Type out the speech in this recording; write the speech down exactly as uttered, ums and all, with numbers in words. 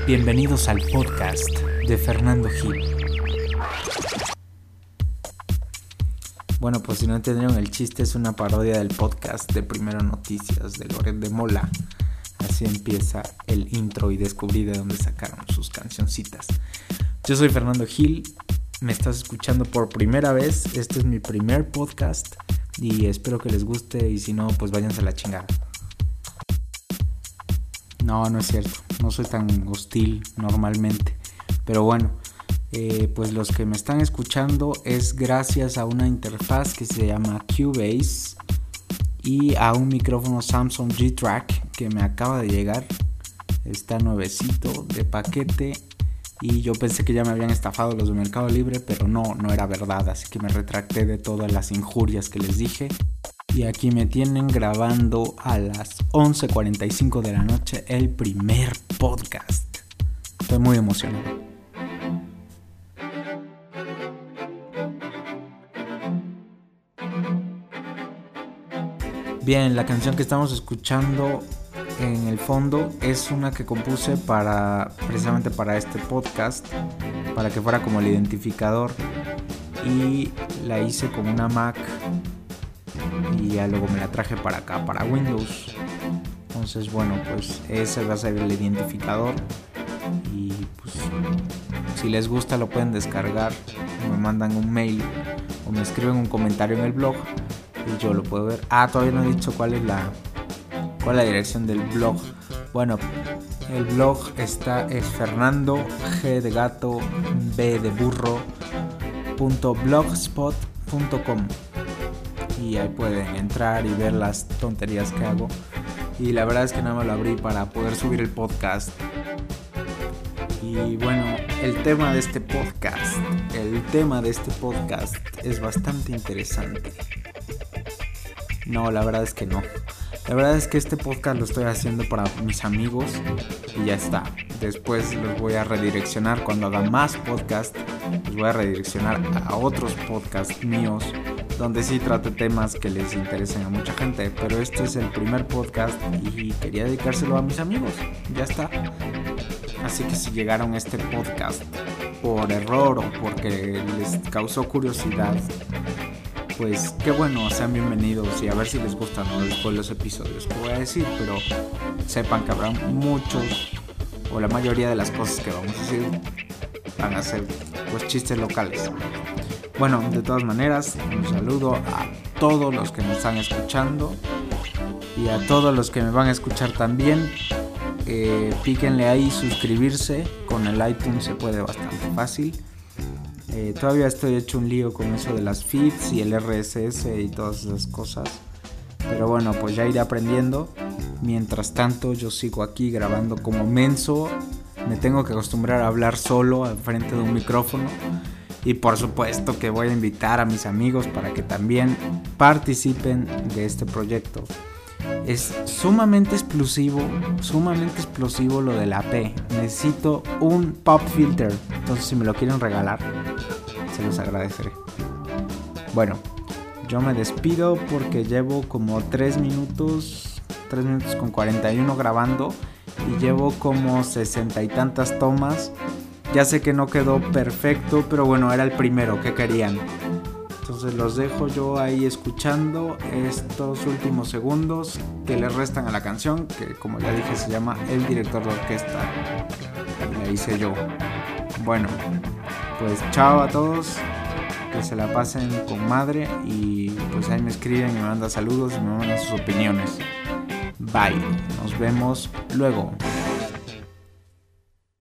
Bienvenidos al podcast de Fernando Gil. Bueno, pues si no entendieron el chiste, es una parodia del podcast de Primero Noticias de Loret de Mola. Así empieza el intro y descubrí de dónde sacaron sus cancioncitas. Yo soy Fernando Gil, me estás escuchando por primera vez. Este es mi primer podcast y espero que les guste, y si no, pues váyanse a la chingada. No, no es cierto, no soy tan hostil normalmente, pero bueno, eh, pues los que me están escuchando es gracias a una interfaz que se llama Cubase y a un micrófono Samsung G-Track que me acaba de llegar. Está nuevecito de paquete y yo pensé que ya me habían estafado los de Mercado Libre, pero no, no era verdad, así que me retracté de todas las injurias que les dije. Y aquí me tienen grabando a las once cuarenta y cinco de la noche el primer podcast. Estoy muy emocionado. Bien, la canción que estamos escuchando en el fondo es una que compuse para precisamente para este podcast, para que fuera como el identificador, y la hice con una Mac y ya luego me la traje para acá, para Windows. Entonces bueno, pues ese va a ser el identificador y pues si les gusta lo pueden descargar, me mandan un mail o me escriben un comentario en el blog y yo lo puedo ver. Ah, todavía no he dicho cuál es la cuál es la dirección del blog. Bueno, el blog está es Fernando G de gato B de burro punto blogspot punto com. Y ahí pueden entrar y ver las tonterías que hago. Y la verdad es que nada más lo abrí para poder subir el podcast. Y bueno, el tema de este podcast, el tema de este podcast es bastante interesante. No, la verdad es que no. La verdad es que este podcast lo estoy haciendo para mis amigos y ya está. Después los voy a redireccionar cuando haga más podcast. Los voy a redireccionar a otros podcasts míos donde sí trate temas que les interesen a mucha gente, pero este es el primer podcast y quería dedicárselo a mis amigos, ya está. Así que si llegaron a este podcast por error o porque les causó curiosidad, pues qué bueno, sean bienvenidos y a ver si les gustan, ¿no? Después los episodios que voy a decir, pero sepan que habrá muchos o la mayoría de las cosas que vamos a decir van a ser pues chistes locales. Bueno, de todas maneras, un saludo a todos los que me están escuchando y a todos los que me van a escuchar también. Eh, píquenle ahí suscribirse, con el iTunes se puede bastante fácil. Eh, todavía estoy hecho un lío con eso de las feeds y el R S S y todas esas cosas. Pero bueno, pues ya iré aprendiendo. Mientras tanto, yo sigo aquí grabando como menso. Me tengo que acostumbrar a hablar solo al frente de un micrófono. Y por supuesto que voy a invitar a mis amigos para que también participen de este proyecto. Es sumamente explosivo, sumamente explosivo lo de la P. Necesito un pop filter, entonces si me lo quieren regalar, se los agradeceré. Bueno, yo me despido porque llevo como tres minutos, tres minutos con cuarenta y uno grabando y llevo como sesenta y tantas tomas. Ya sé que no quedó perfecto, pero bueno, era el primero que querían. Entonces los dejo yo ahí escuchando estos últimos segundos que le restan a la canción, que como ya dije se llama El Director de Orquesta. Y la hice yo. Bueno, pues chao a todos, que se la pasen con madre y pues ahí me escriben y me mandan saludos y me mandan sus opiniones. Bye, nos vemos luego.